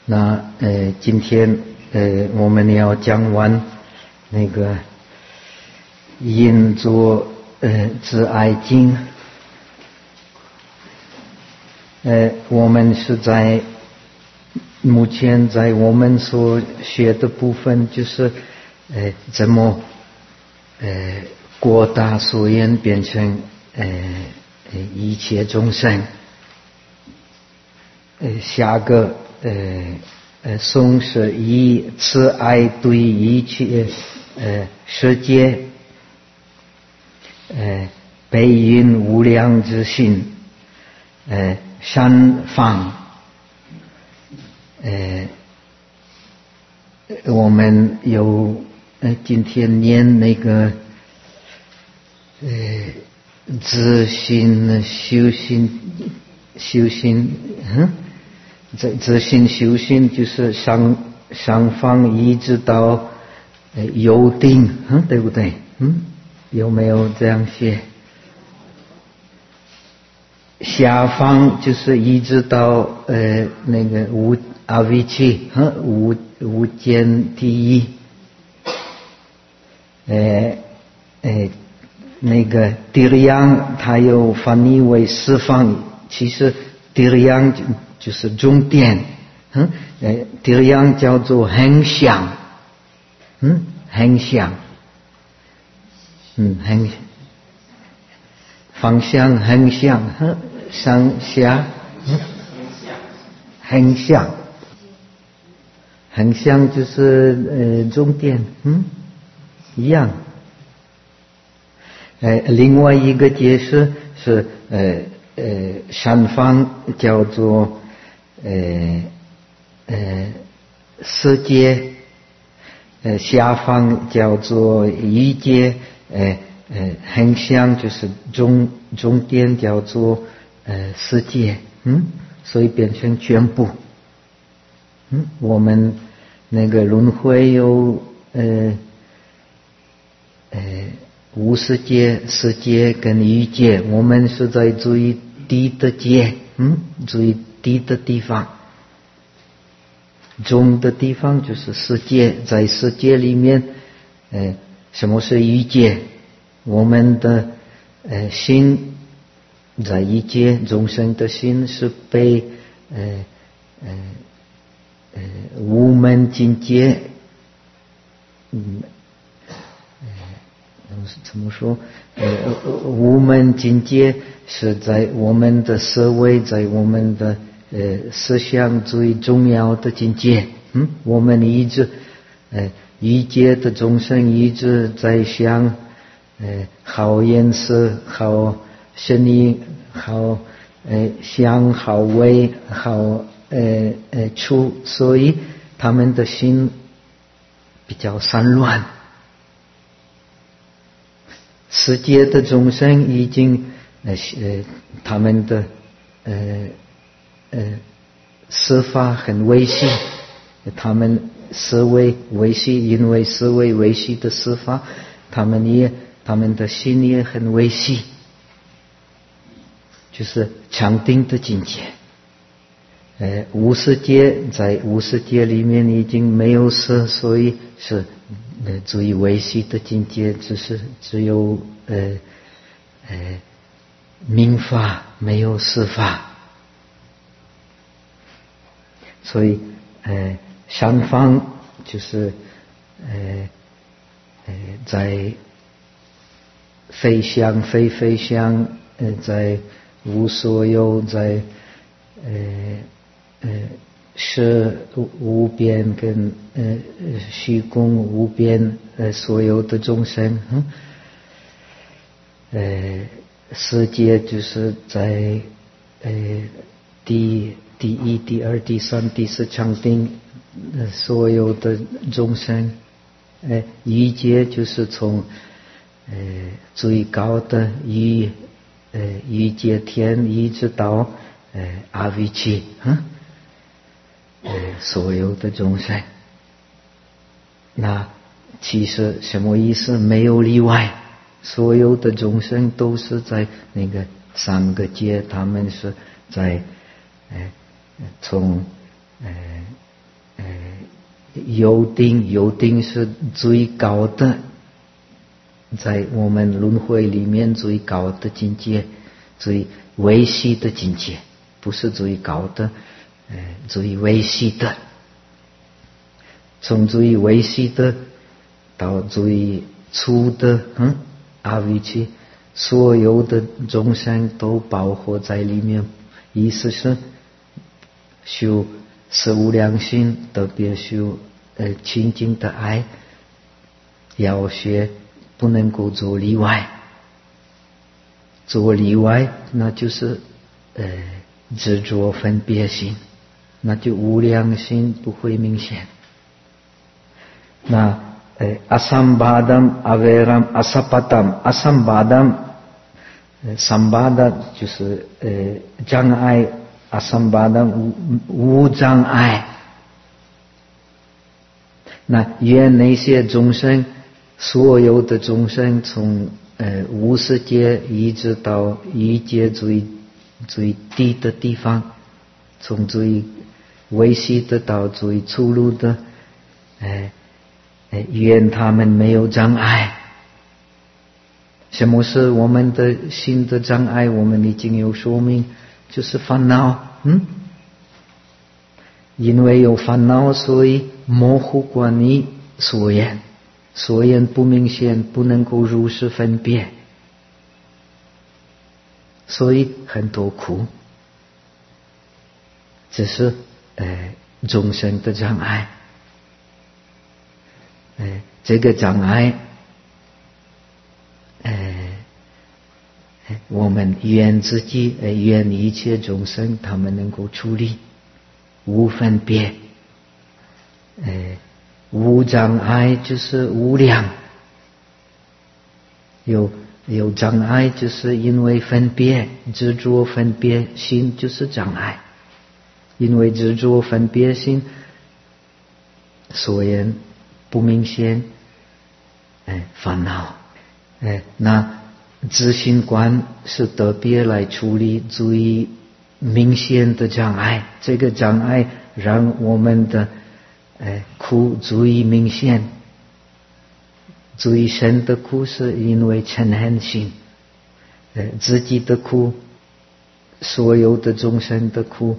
那今天我们要讲完那个印度自爱经。我们是在目前在我们所学的部分，就是怎么扩大所缘变成一切众生。下个颂是以慈爱对一切世界悲悯无量之心善放。我们有今天念那个自心修心自心修心，就是上方一直到有定，对不对？有没有这样写？下方就是一直到那个阿维契无间地狱。那个迪利央它又翻译为四方，其实迪利央就是终点。迪利央叫做恒想，恒想，恒方向恒想，上下恒想，恒想就是终点，一样。另外一个解释是上方叫做世界，下方叫做一界，恒想就是终点叫做世界，所以变成全部。我们那个轮回有无世界、世界跟欲界，我们是在最低的界，最低的地方。中的地方就是世界，在世界里面，什么是欲界？我们的心在欲界，众生的心是被无门境界，怎么说？无门境界是在我们的思维，在我们的思想最重要的境界。我们一直欲界的众生一直在想好颜色、好声音、好香、好味、好触，所以他们的心比较散乱。世界的众生已经他们的思法很微细，他们思维微细，因为思维微细的思法，他们的心也很微细，就是禅定的境界。无世界，在无世界里面已经没有色，所以是最微细的境界，只有明法，没有事法。所以上方就是在非想非非想，在无所有，在是无边跟虚空无边所有的众生。世界就是在第一、第二、第三、第四禅定所有的众生。欲界就是从最高的欲界天一直到阿维契，所有的众生。那其实什么意思？没有例外，所有的众生都是在那个三个界，他们是在从有定，有定是最高的，在我们轮回里面最高的境界，最微细的境界，不是最高的，最微细的。从最微细的到最粗的，阿维奇，所有的众生都包括在里面。意思是修十无量心，特别修清净的爱，要学不能够做例外。做例外，那就是执着分别心，那就无量心不会明显。那阿三巴达、阿维拉、阿萨巴达、阿三巴达，三巴达就是障碍，阿三巴达无障碍。那愿那些众生，所有的众生，从无世界一直到一界最低的地方，从最微细的到最粗鲁的，愿他们没有障碍。什么是我们的心的障碍？我们已经有说明，就是烦恼。因为有烦恼，所以模糊观念所言，所言不明显，不能够如实分别，所以很多苦。这是众生的障碍。这个障碍，我们愿自己，愿一切众生，他们能够处理，无分别。无障碍就是无量，有障碍就是因为分别，执着分别心就是障碍，因为执着分别心，所以不明显，烦恼。那自信观是特别来处理最明显的障碍，这个障碍让我们的苦最明显。最深的苦是因为嗔恨心，自己的苦，所有的众生的苦，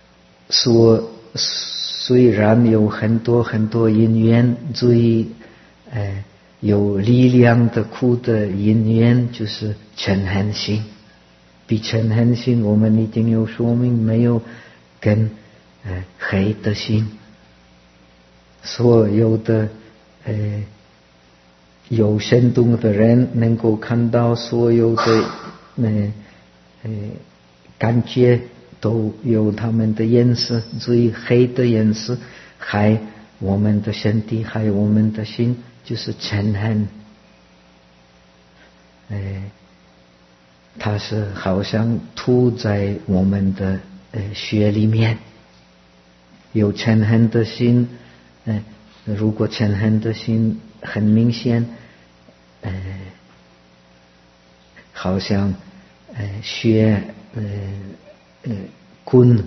虽然有很多很多因缘，最有力量的苦的因缘就是嗔恨心。比嗔恨心我们已经有说明，没有跟黑的心。所有的有深度的人能够看到所有的感觉都有他们的颜色，最黑的颜色害我们的身体，害我们的心，就是嗔恨。它是好像吐在我们的血里面。有嗔恨的心，如果嗔恨的心很明显，好像血滚，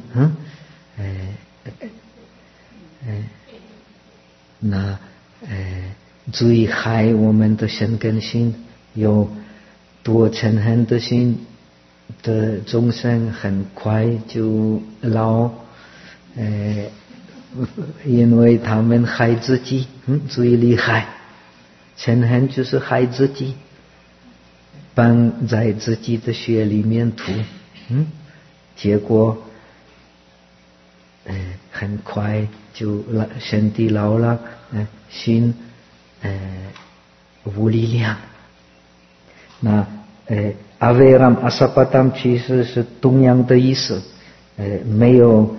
那最害我们的身跟心。有多嗔恨的心的众生很快就老，因为他们害自己，最厉害。嗔恨就是害自己，绑在自己的血里面吐，结果很快就身体老了，心无力量。那阿维让阿萨巴达其实是同样的意思，没有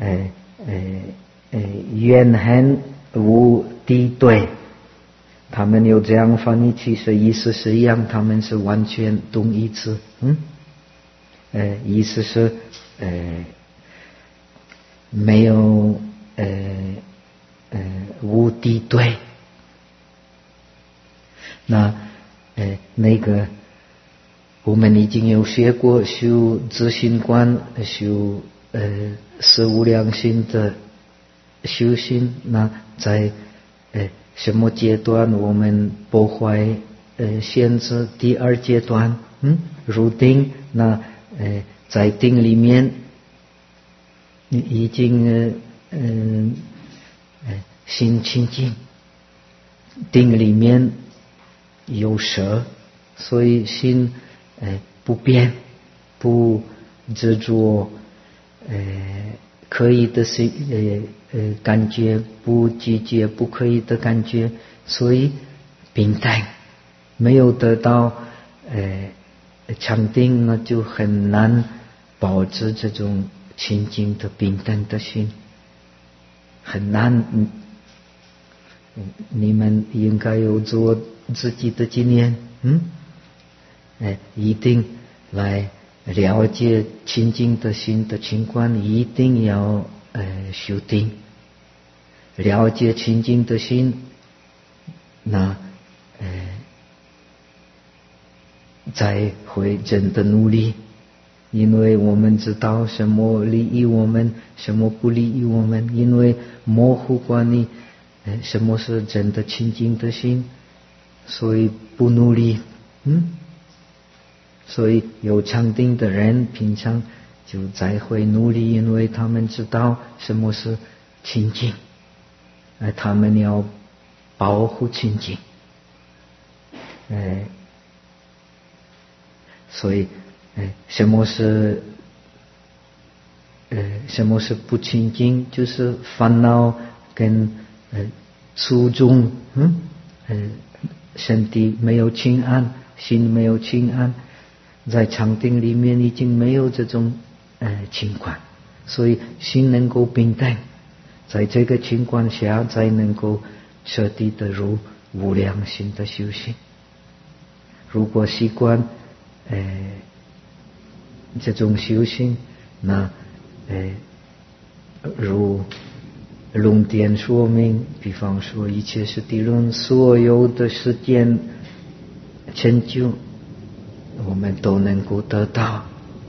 怨恨无敌对，他们有这样翻译，其实意思是一样，他们是完全同义词。意思是没有无敌对。那个我们已经有学过修自信观，修十无量心的修行，那在什么阶段我们破坏限制？第二阶段，入定，那在定里面已经心清净，定里面有舍，所以心不变，不执着可以的感觉，不拒绝不可以的感觉，所以平淡，没有得到禅定，那就很难保持这种清净的平淡的心，很难。你们应该有做自己的经验，一定来了解清净的心的情况，一定要修定，了解清净的心，那才会真的努力，因为我们知道什么利益我们，什么不利益我们，因为模糊观念什么是真的清净的心，所以不努力，所以有禅定的人平常就才会努力，因为他们知道什么是清净，他们要保护清净，所以什么是不清净？就是烦恼跟初中，身体没有清安，心没有清安，在禅定里面已经没有这种情况，所以心能够平淡，在这个情况下才能够彻底的入无量心的修行。如果习惯这种修行，那如论点说明，比方说一切实地论，所有的世间成就我们都能够得到，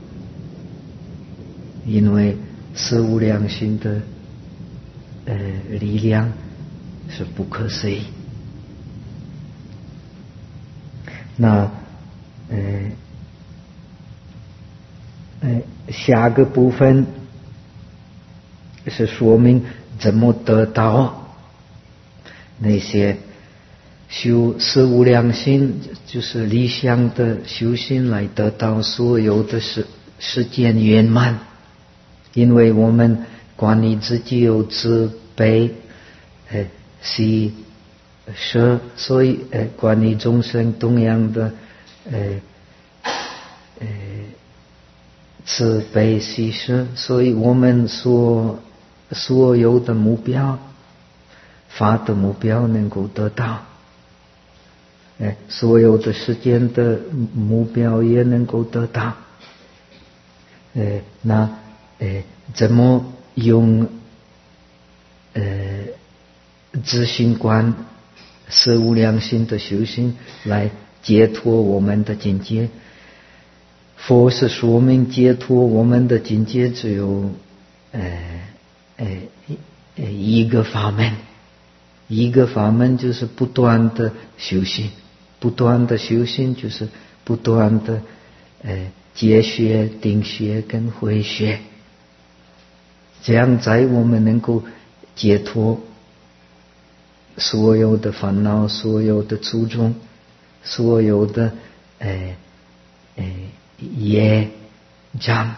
因为是无量心的力量是不可思议。那下个部分是说明怎么得到那些修四无量心，就是理想的修行，来得到所有的世间圆满。因为我们管理自己有慈悲喜舍，所以管理众生同样的慈悲喜舍，所以我们所有的目标，法的目标能够得到，所有的世间的目标也能够得到。那怎么用自性观是无量心的修行来解脱我们的境界？佛是说明解脱我们的境界只有一个法门，一个法门就是不断的修行，不断的修行就是不断的解学、定学跟慧学，这样在我们能够解脱所有的烦恼、所有的初衷、所有的业障，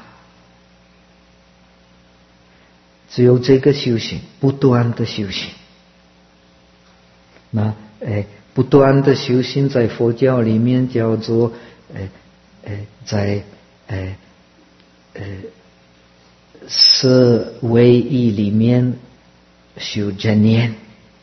只有这个修行，不断的修行。那不断的修行在佛教里面叫做在四唯一里面修正念，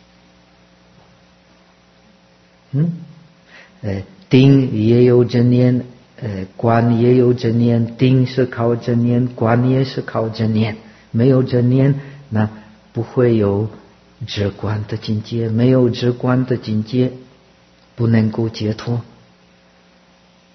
定也有正念，观也有正念，定是靠正念，观也是靠正念。没有正念，那不会有直观的境界，没有直观的境界，不能够解脱。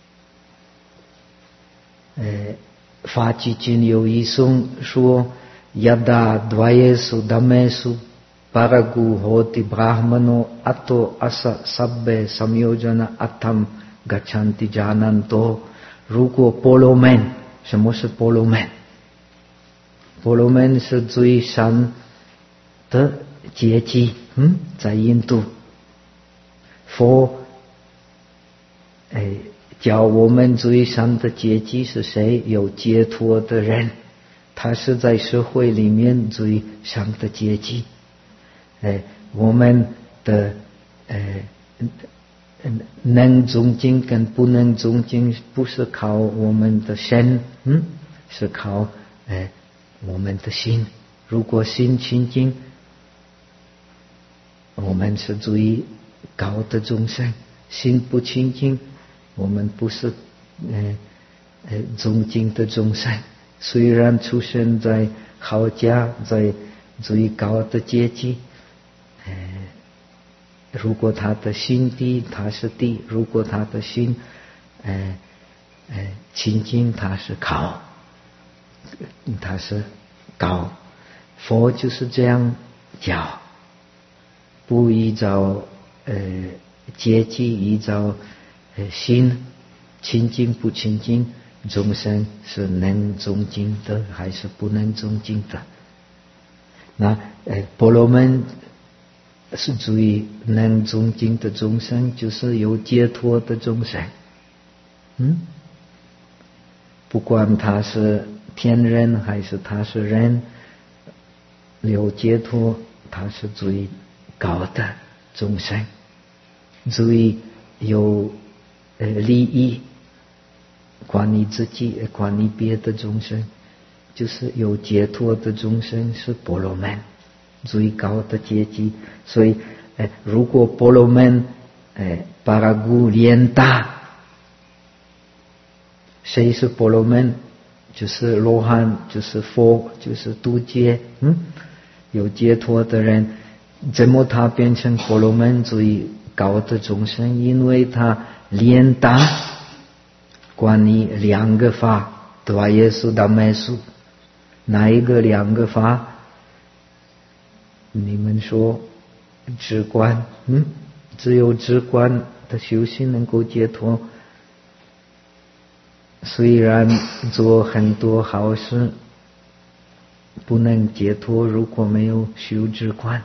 法纪经有一颂说， yada dvayesu dhamesu paragu hoti brahmano ato asa sabbe samyojana atam gachanti jananto。如果婆罗门，什么是婆罗门？婆罗门是最善的阶级，在印度，佛教我们最善的阶级是谁？有解脱的人，他是在社会里面最善的阶级。我们的能尊敬跟不能尊敬，不是靠我们的身，是靠我们的心。如果心清净，我们是最高的众生；心不清净，我们不是尊敬的众生。虽然出生在好家，在最高的阶级，如果他的心低，他是低；如果他的心清净，他是高，他是高。佛就是这样教，不依照阶级，依照心清净不清净，众生是能尊敬的还是不能尊敬的。那婆罗门是最能尊敬的众生，就是有解脱的众生。不管他是天人还是他是人，有解脱，他是最高的众生，最有利益，管你自己管你别的众生，就是有解脱的众生是婆罗门，最高的阶级。所以如果婆罗门巴拉古连大，谁是婆罗门？就是罗汉，就是佛，就是度界，有解脱的人。怎么他变成婆罗门最高的众生？因为他连大管你两个法，dva yesu dhamesu，哪一个两个法？你们说直观，只有直观的修行能够解脱。虽然做很多好事，不能解脱，如果没有修直观。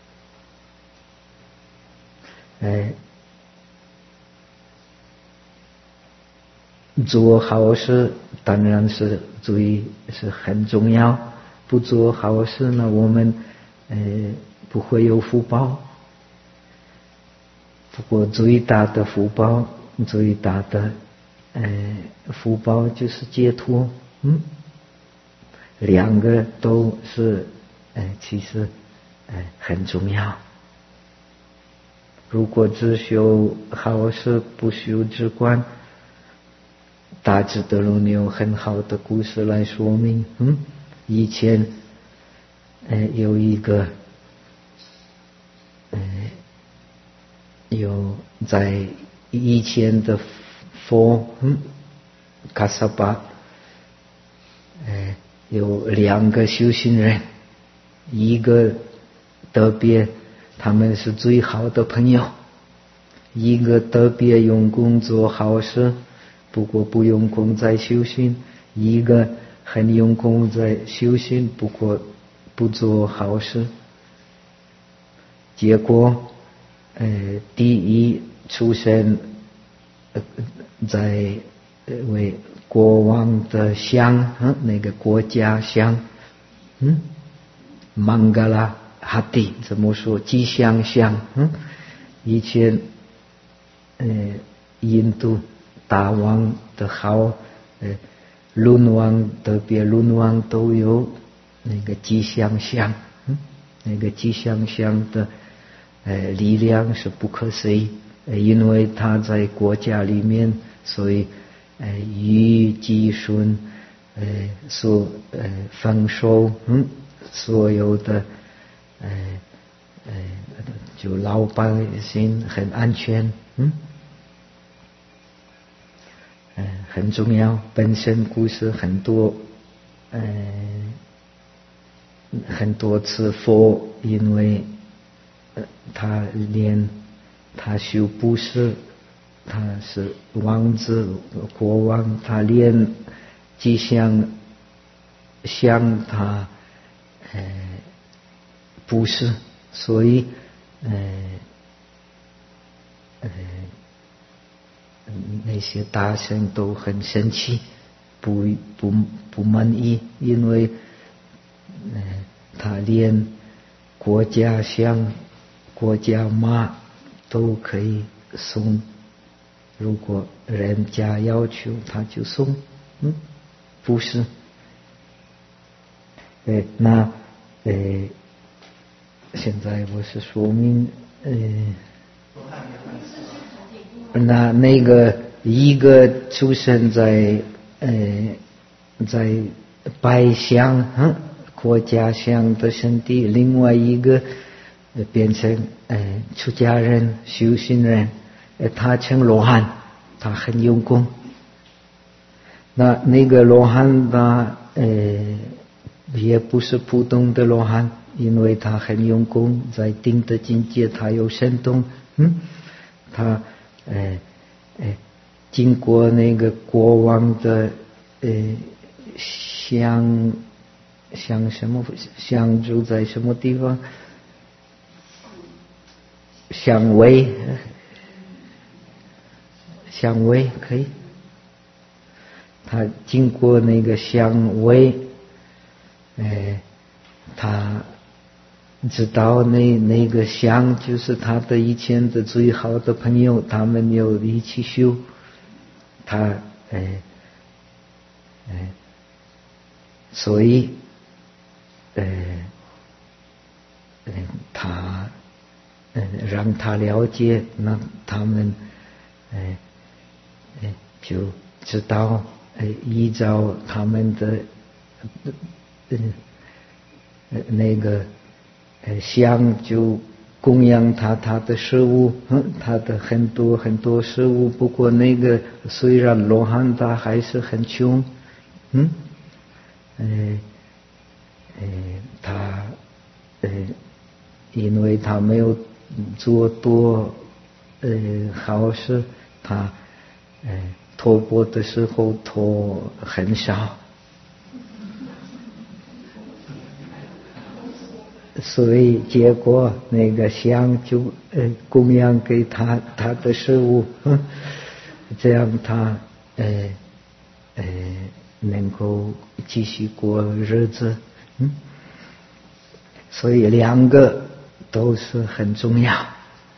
做好事当然是很重要，不做好事呢，我们不会有福报。不过最大的福报，最大的福报就是解脱。两个都是其实很重要。如果只修好事不修直观，大智德论有很好的故事来说明。以前有一个有在以前的佛卡萨巴有两个修行人，一个特别他们是最好的朋友，一个特别用功做好事，不过不用功在修行；一个很用功在修行，不过不做好事。结果第一出生在为国王的乡，那个国家乡，孟加拉哈蒂怎么说？吉祥乡。以前印度大王的好，轮王特别轮王都有那个吉祥乡。那个吉祥乡的力量是不可思议，因为他在国家里面，所以雨季顺，丰收，所有的就老百姓很安全，很重要。本身故事很多很多次佛，因为他修布施，他是王子国王，他连吉祥向他布施，所以那些大臣都很生气，不满意，因为他连国家像国家马都可以送，如果人家要求他就送，不是。那现在我是说明那个一个出生在百乡国家乡的身体，另外一个变成出家人修行人，他成罗汉，他很用功。那个罗汉他也不是普通的罗汉，因为他很用功，在定的境界他有神通，他经过那个国王的像什么像住在什么地方，香味可以，他经过那个香味，他知道那个香就是他的以前的最好的朋友，他们有一起修，他所以他让他了解，那他们就知道依照他们的那个香就供养他的食物，他的很多食物。不过那个虽然罗汉他还是很穷，他因为他没有做多好事，他托钵的时候托很少，所以结果那个香就供养给他的食物，这样他能够继续过日子，所以两个都是很重要，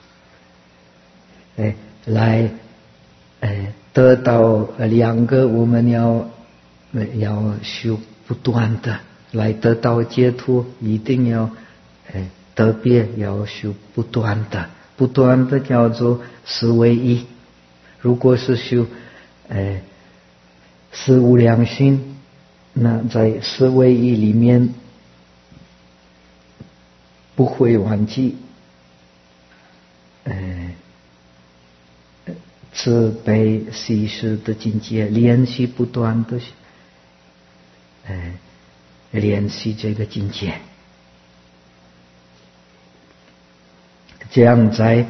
来得到两个，我们要修不断的来得到解脱，一定要特别要修不断的叫做四唯一。如果是修四无量心，那在四唯一里面不会忘记慈悲喜舍的境界，练习不断的练习这个境界，这样在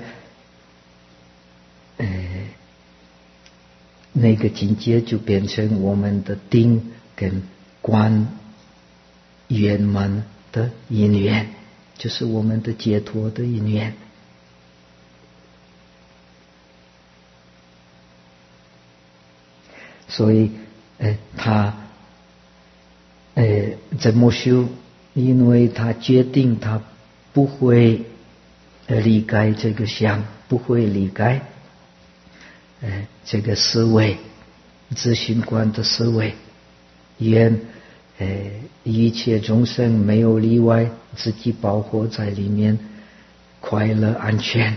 那个境界就变成我们的定跟观圆满的因缘，就是我们的解脱的因缘。所以他怎么修？因为他决定他不会离开这个相，不会离开这个思维，自信观的思维，愿一切众生没有例外，自己保护在里面，快乐安全。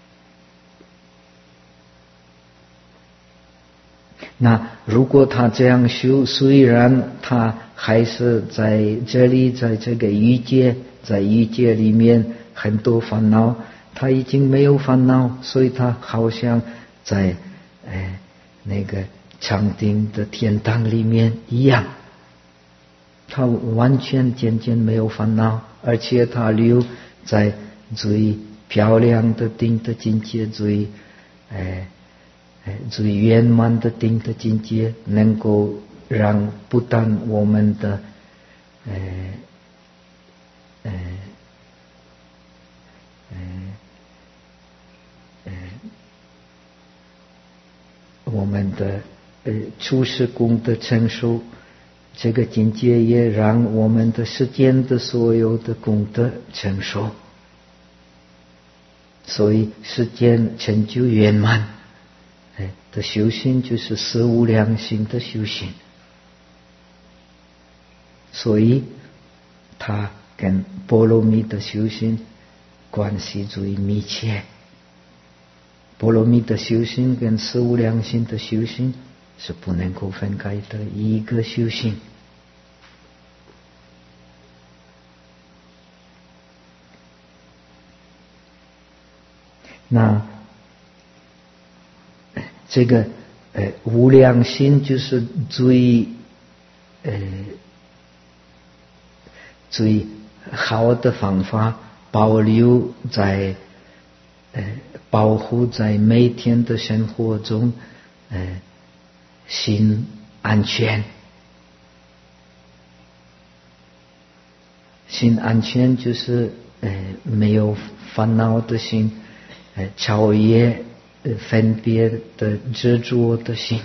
那如果他这样修，虽然他还是在这里，在这个欲界，在欲界里面很多烦恼，他已经没有烦恼，所以他好像在那个禅定的天堂里面一样。 他完全渐渐没有烦恼，而且他留在最漂亮的定的境界，最圆满的定的境界，能够让不但我们的我们的出世功的成熟，这个境界也让我们的世间的所有的功德成熟，所以世间成就圆满的修行就是四无量心的修行，所以它跟波罗蜜的修行关系最密切。波罗蜜的修行跟四无量心的修行是不能够分开的一个修行。那这个无量心就是最好的方法，保留在保护在每天的生活中心安全。心安全就是没有烦恼的心，超越分别的执着的心。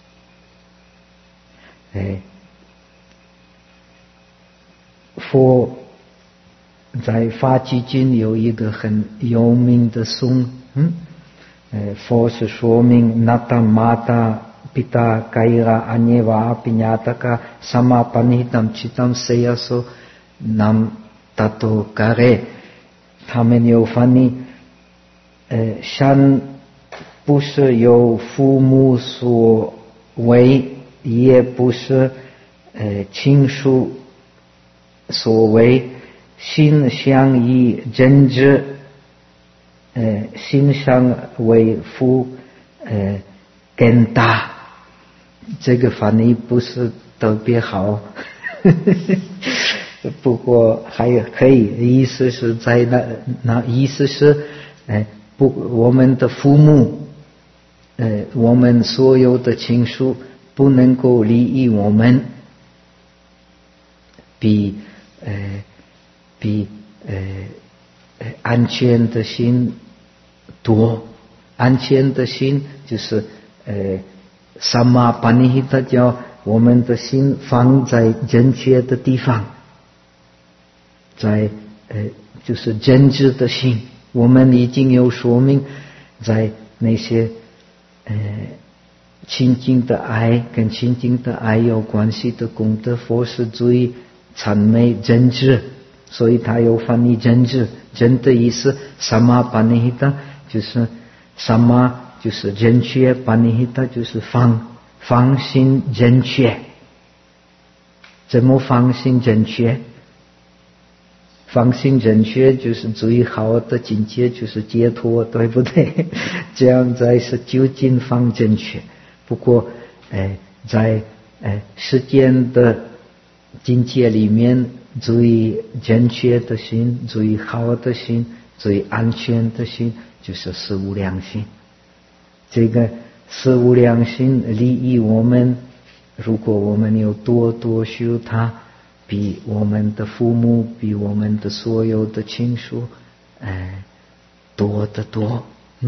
佛在法纪经有一个很有名的颂，佛是说明Nata Mata Pita Kaira Anyeva Pinyataka Samapanitam Chitam Seyaso Nam Tato Kare。 他们有翻译善不是由父母所为，也不是亲属所为，心相依真知，心相为父更大。这个翻译不是特别好不过还可以，意思是在那意思是我们的父母我们所有的亲属不能够利益我们，比安全的心多。安全的心就是萨玛巴尼希塔，叫我们的心放在正确的地方，在就是真知的心。我们已经有说明，在那些亲近的爱跟亲近的爱有关系的功德，佛是最赞美真知，所以他有翻译真知。真的意思萨玛巴尼希塔就是萨玛就是正确，巴尼希塔就是放心正确。怎么放心正确？放心正确就是最好的境界，就是解脱，对不对？这样才是究竟放正确。不过在世间的境界里面，最正确的心，最好的心，最安全的心就是四无量心。这个四无量心利益我们，如果我们有多修它，比我们的父母，比我们的所有的亲属多得多。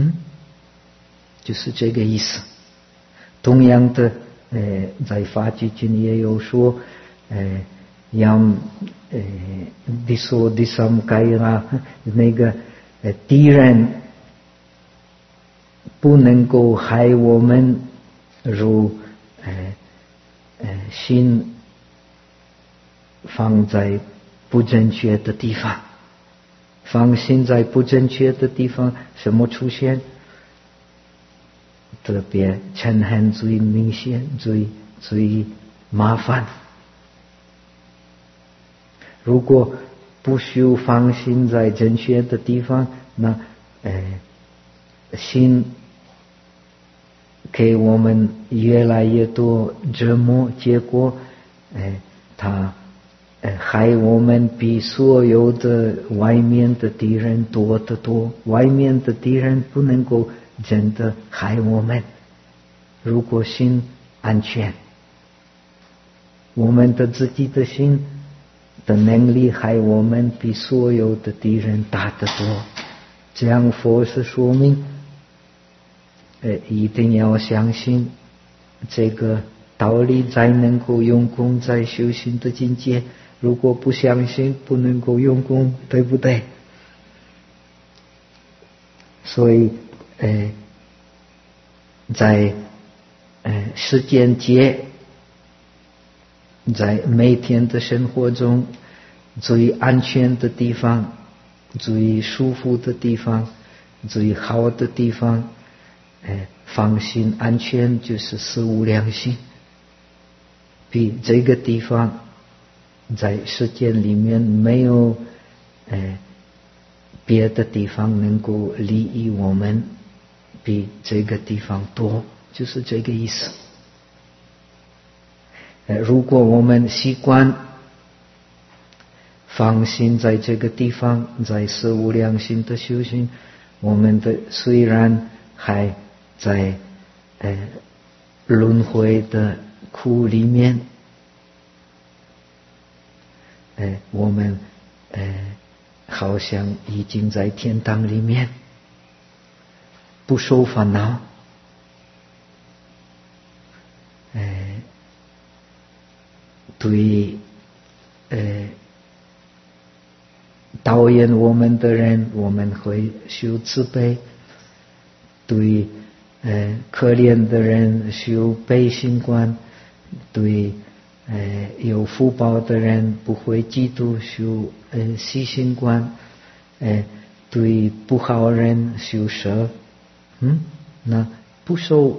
就是这个意思。同样的在法纪经也有说yam diso disam kaira， 那个敌人不能够害我们，如心放在不正确的地方。放心在不正确的地方，什么出现？特别嗔恨最明显，最麻烦。如果不修放心在正确的地方，那心给我们越来越多折磨，结果它害我们比所有的外面的敌人多得多。外面的敌人不能够真的害我们，如果心安全，我们的自己的心的能力害我们比所有的敌人大得多。这样佛是说明一定要相信这个道理，才能够用功在修行的境界。如果不相信，不能够用功，对不对？所以在时间界，在每天的生活中，最安全的地方，最舒服的地方，最好的地方，放心安全就是四无量心。比这个地方在世界里面没有别的地方能够利益我们比这个地方多，就是这个意思。如果我们习惯放心在这个地方，在四无量心的修行，我们的虽然还在轮回的苦里面，我们好像已经在天堂里面，不受烦恼。对导演我们的人，我们会修慈悲；对可怜的人修悲心观；对有福报的人不会嫉妒，修喜心观；对不好人修舍，那不受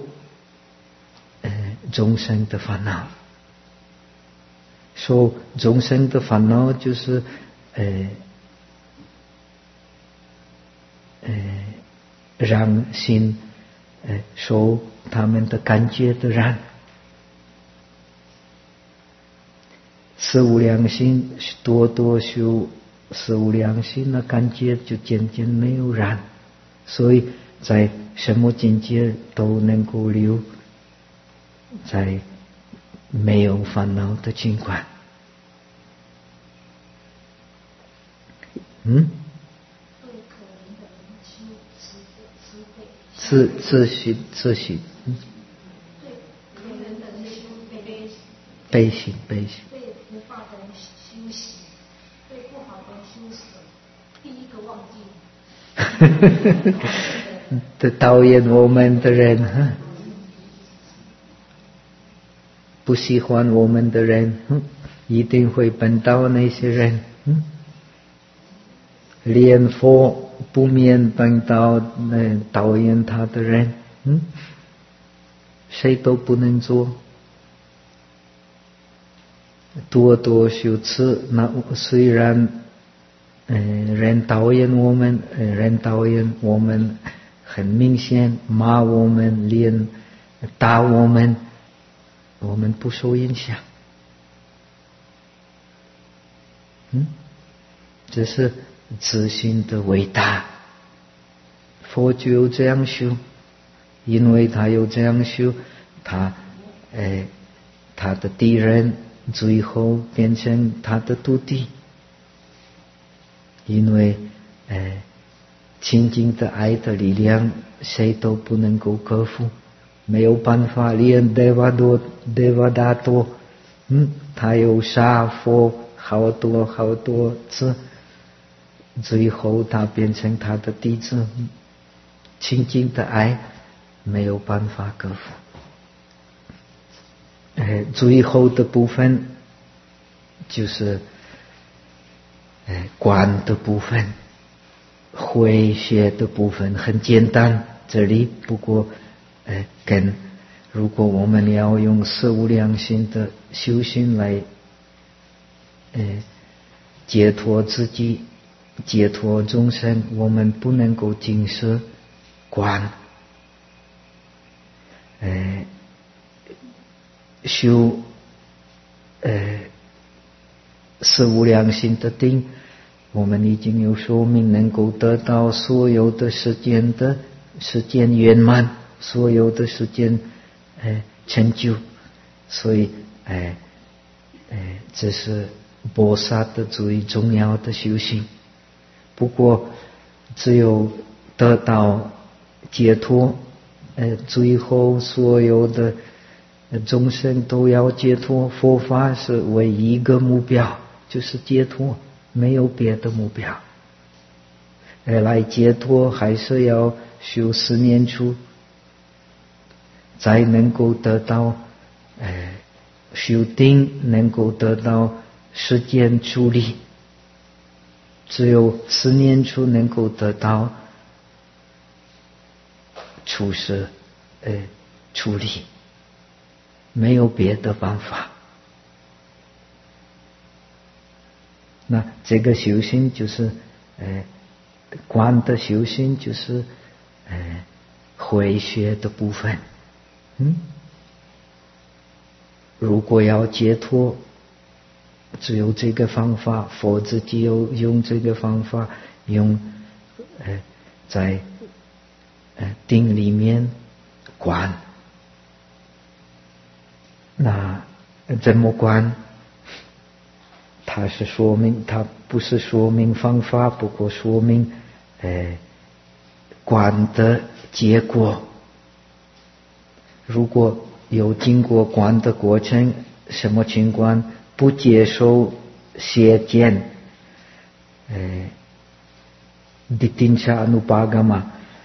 众生的烦恼。受众生的烦恼就是让心受他们的感觉的染。四无量心多多修四无量心，那感觉就渐渐没有染，所以在什么境界都能够留在没有烦恼的境观。自信，悲心，对不好的人修喜，对不好的人修舍，第一个忘记。这导演我们的人，不喜欢我们的人，一定会奔到那些人。连佛不免奔到导演他的人，谁都不能做。多多修持，那虽然人导演我们，很明显骂我们，连打我们，我们不受影响。这是自信的伟大。佛就有这样修，因为他有这样修，他的敌人最后变成他的徒弟。因为清净的爱的力量谁都不能够克服，没有办法。连德瓦达多他有杀佛好多次，最后他变成他的弟子。清净的爱没有办法克服。最后的部分就是观的部分，会学的部分很简单。这里不过如果我们要用四无量心的修行来解脱自己，解脱众生，我们不能够尽是观，修是无量心的定，我们已经有说明能够得到所有的世间圆满，所有的世间成就，所以这是菩萨的最重要的修行。不过只有得到解脱，最后所有的众生都要解脱，佛法是唯一一个目标，就是解脱，没有别的目标。来解脱还是要修四念处，才能够得到修定，能够得到世间处理。只有四念处能够得到处事处理，没有别的办法。那这个修行就是观的修行，就是慧学的部分。如果要解脱，只有这个方法，佛自己有用这个方法，用在定里面观。那怎么观？它是说明，它不是说明方法，不过说明观的结果。如果有经过观的过程，什么情况？不接受邪见Ditincha Anupagama，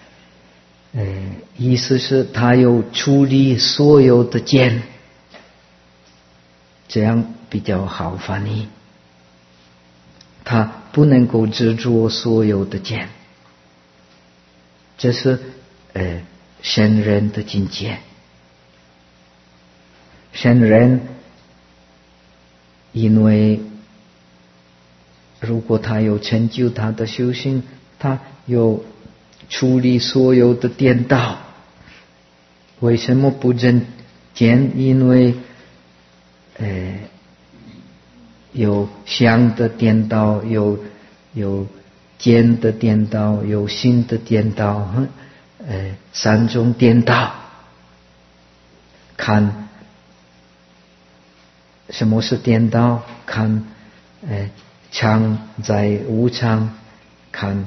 意思是他有处理所有的见，这样比较好翻译。他不能够执着所有的见，这是圣人的境界。圣人因为如果他有成就他的修行，他有处理所有的颠倒。为什么不正见？因为有相的颠倒，有见的颠倒，有心的颠倒，三种颠倒。看什么是颠倒？看常在无常，看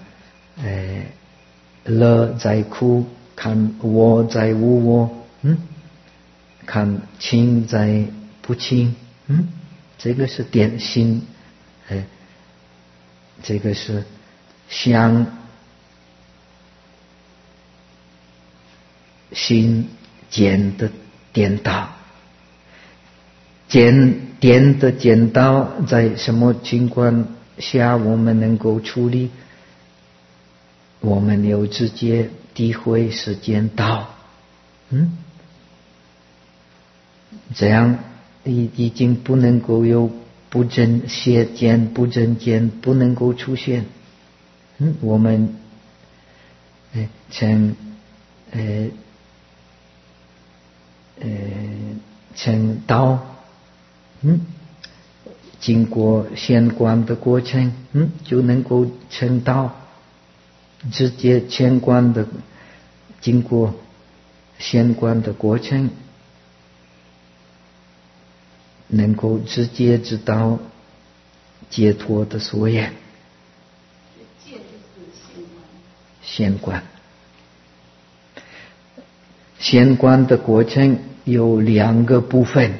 乐在苦，看我在无我，看轻在不轻，这个是点心，这个是相心见的颠倒。点的颠倒在什么情况下我们能够处理？我们有直接体会是颠倒，这样已经不能够有不正邪见、不正见不能够出现。我们成道，经过显观的过程，就能够成道。直接显观的，经过显观的过程，能够直接知道解脱的所缘。显观，显观的过程有两个部分，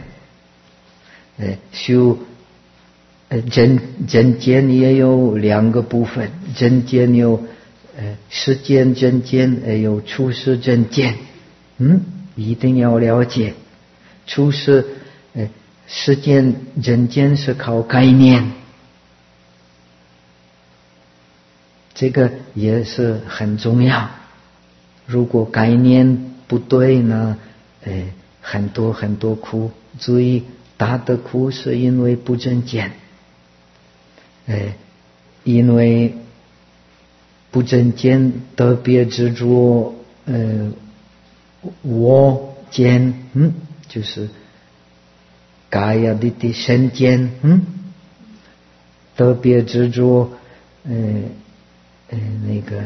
修真见也有两个部分，真见有世间真见，有出世真见，一定要了解。出世世间真见是靠概念，这个也是很重要。如果概念不对呢，很多苦。注意，大的苦是因为不正见，因为不正见特别执着我见，就是Kaya Ditti身见， 特别执着那个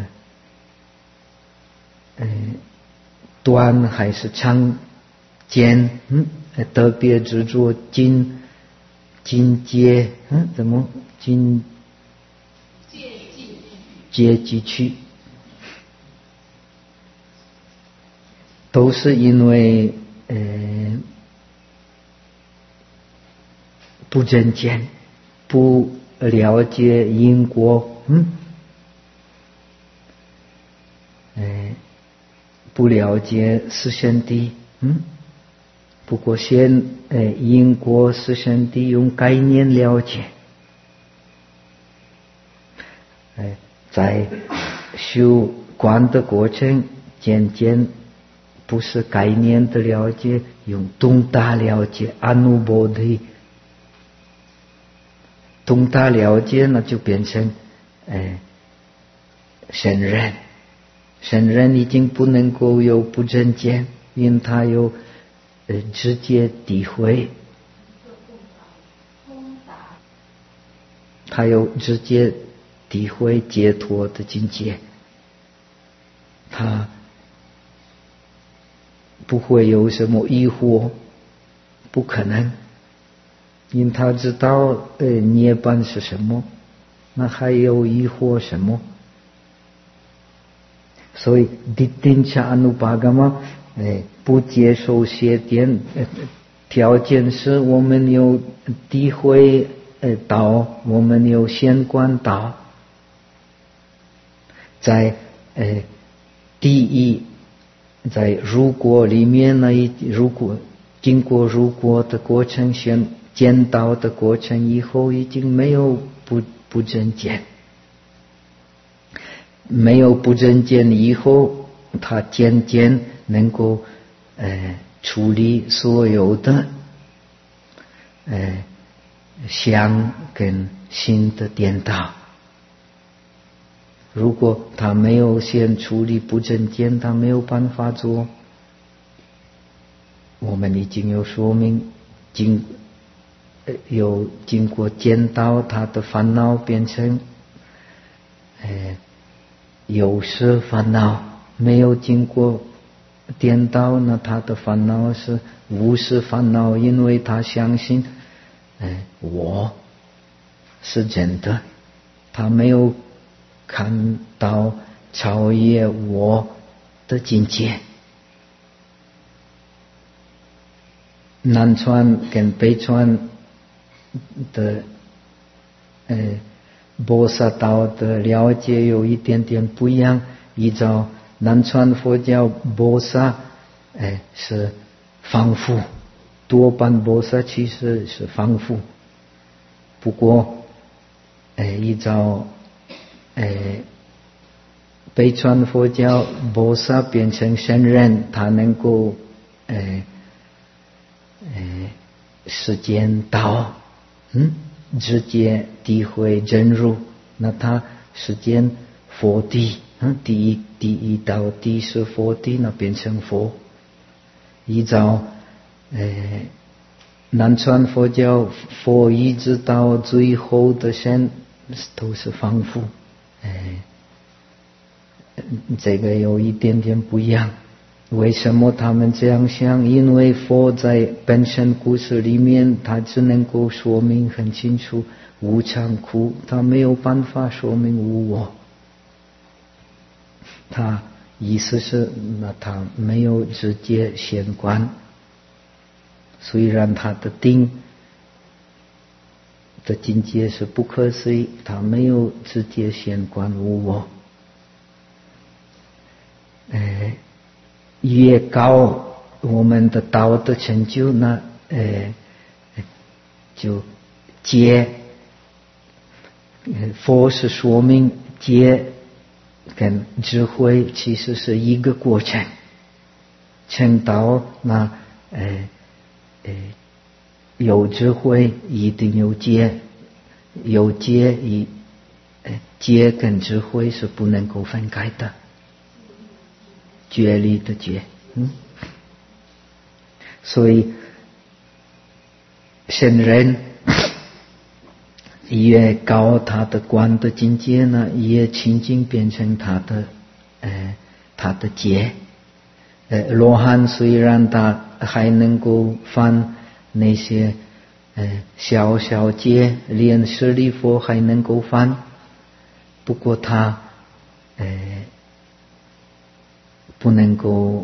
短还是长间，特别执着境界，怎么界际去，都是因为不正见，不了解因果，不了解四圣谛，不过因果四圣谛用概念了解，在修观的过程，渐渐不是概念的了解，用懂大了解，anubodhi，懂大了解那就变成圣人。圣人已经不能够有不正见，因为他有直接体会，他有直接体会解脱的境界，他不会有什么疑惑，不可能，因为他知道涅槃是什么，那还有疑惑什么？所以ditthīca anupagama不接受邪见，条件是我们有体会道，我们有显观道，在第一，在如果里面呢，如果经过如果的过程，见道的过程以后，已经没有不正见。没有不正见以后，他渐渐能够处理所有的相跟心的颠倒。如果他没有先处理不正见，他没有办法做。我们已经有说明，经过见到他的烦恼变成有失烦恼，没有经过颠倒，那他的烦恼是无失烦恼，因为他相信我是真的，他没有看到超越我的境界。南传跟北传的菩萨道的了解有一点点不一样。依照南传佛教，菩萨是凡夫，多半菩萨其实是凡夫。不过依照北传佛教，菩萨变成圣人，他能够实践道，直接体会真如，那他实践佛谛，第一道谛是佛谛，那变成佛。依照南传佛教，佛一直到最后的圣都是凡夫，这个有一点点不一样。为什么他们这样想？因为佛在本身故事里面，他只能够说明很清楚无常苦，他没有办法说明无我。他意思是，那他没有直接显观，虽然他的定的境界是不可思议，他没有直接显观无我。越高我们的道的成就，那就戒，佛是说明戒跟智慧其实是一个过程。成道那有智慧一定有戒，有戒戒跟智慧是不能够分开的。觉力的觉，所以圣人越高他的观的境界呢，越清净变成他的戒。罗汉虽然他还能够犯那些小小戒，连舍利弗还能够犯，不过他不能够，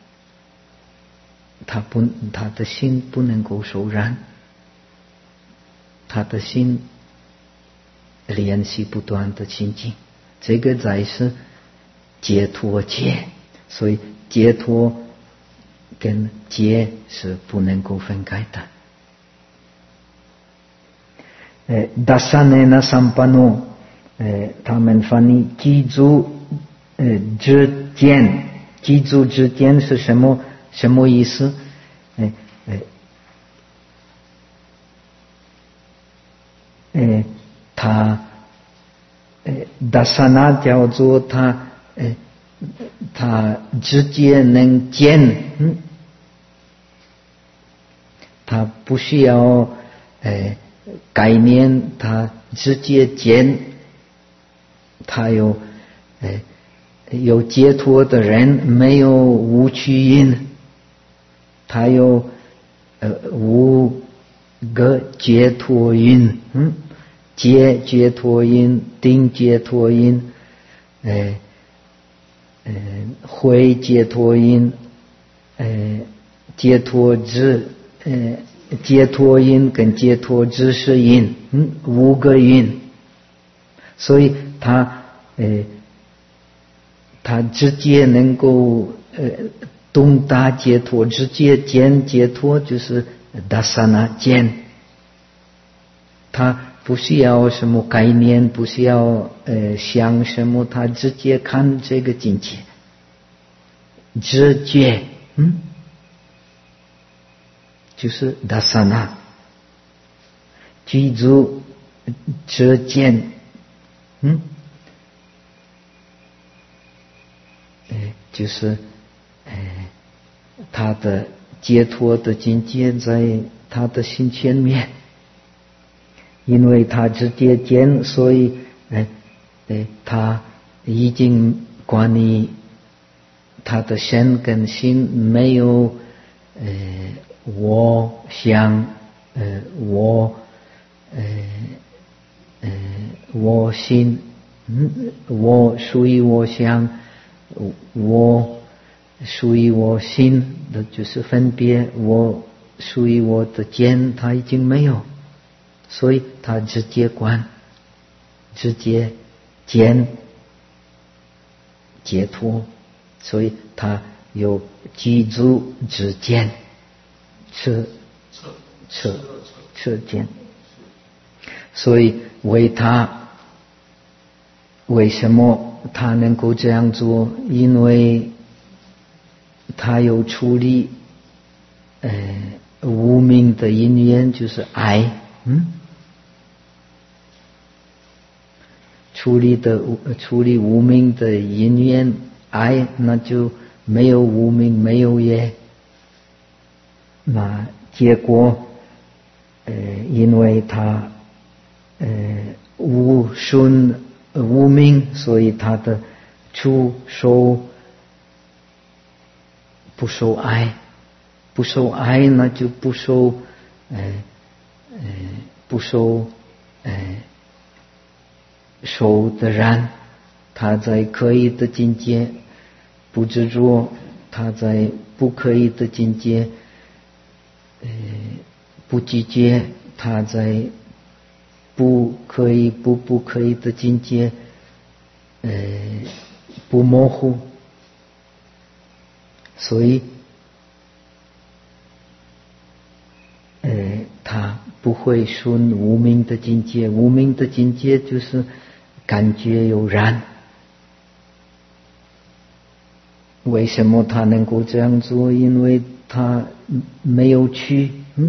他的心不能够受染，他的心练习不断的清净，这个才是解脱戒。所以解脱跟戒是不能够分开的。Dasanena Sampano，他们翻译记住之间，记住之间是什么意思？他Dasana 叫做他直接能见，他不需要概念，他直接见。他有解脱的人没有无趣因，他有5个解脱因，解脱因、定解脱因、慧解脱因、解脱智、解脱因跟解脱知识因，5个因。所以他直接能够懂达解脱，直接见解脱，就是 Dasana 见。他不需要什么概念，不需要想什么，他直接看这个境界，直觉，就是 Dasana， 记住直见，就是他的解脱的境界在他的心前面，因为他直接见，所以他已经关于他的身跟心没有我想我心我属于我想我属于我心的就是分别，我属于我的见他已经没有，所以他直接观直接见解脱，所以他有记住之见彻见。所以为什么他能够这样做？因为他有处理无明的因缘，就是爱，处理无明的因缘爱，那就没有无明，没有业。那结果因为他无顺无明，所以他的处受不受爱，不受爱那就不受受的染。他在可以的境界不执着，他在不可以的境界不计较，他在不可以的境界不模糊，所以他不会顺无明的境界。无明的境界就是感觉有染。为什么他能够这样做？因为他没有取，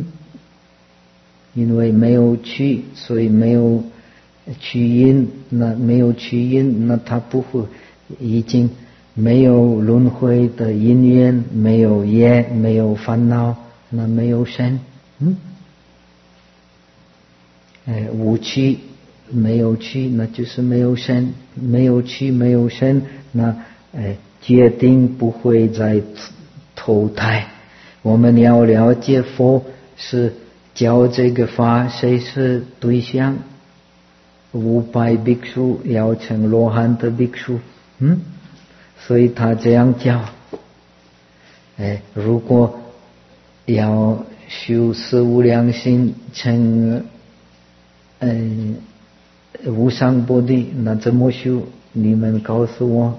因为没有取，所以没有取因。那没有取因，那他不会，已经没有轮回的因缘，没有业，没有烦恼，那没有身。 无趣没有趣，那就是没有生；没有趣没有生，那决定不会再投胎。我们要了解佛是教这个法，谁是对象？500ภิกษุ要成罗汉的ภิกษุ，所以他这样教。如果要修四无量心成无上菩提，那怎么修？你们告诉我。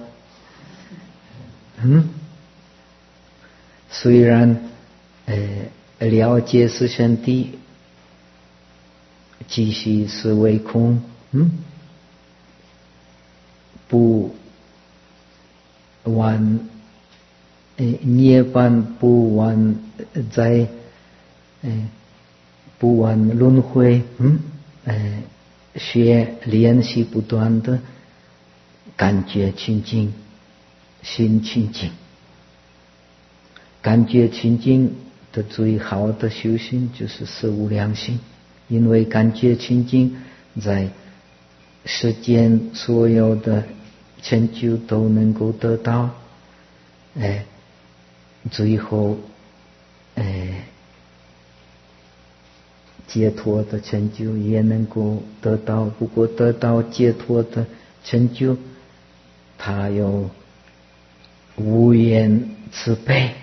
虽然了解是身体，即系是为空，不玩涅槃，不玩在不玩轮回，学练习不断的感觉清净，心清净。感觉清净的最好的修行就是四无量心，因为感觉清净在世间所有的成就都能够得到，最后解脱的成就也能够得到。不过得到解脱的成就，它有无缘慈悲，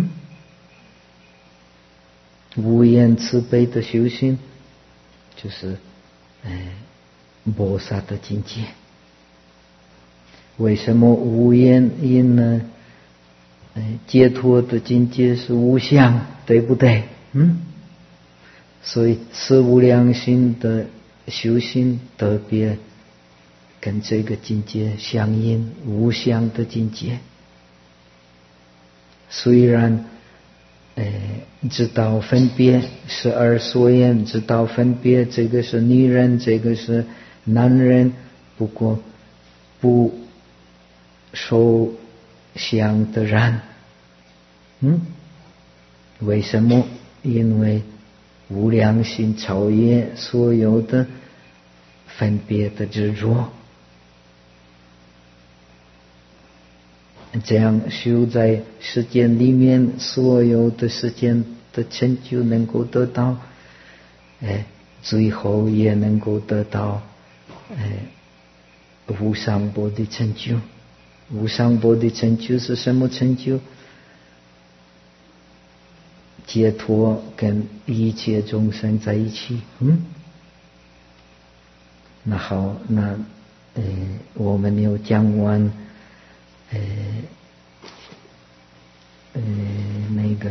无缘慈悲的修行就是菩萨的境界。为什么无缘因呢？解脱的境界是无相，对不对？所以四无量心的修行特别跟这个境界相应，无相的境界。虽然知道分别12所缘，知道分别这个是女人，这个是男人，不过不受想的然。为什么？因为无量心超越所有的分别的执着，这样修在世间里面，所有的世间的成就能够得到，最后也能够得到无上菩提成就。无上菩提成就是什么成就？解脱跟一切众生在一起。那好，那我们又讲完那个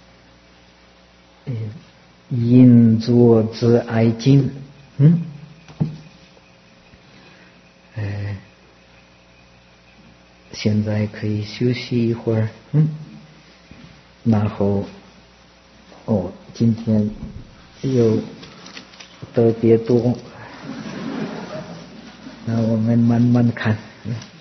应作之爱经，现在可以休息一会儿，然后今天又特别多，那我们慢慢看。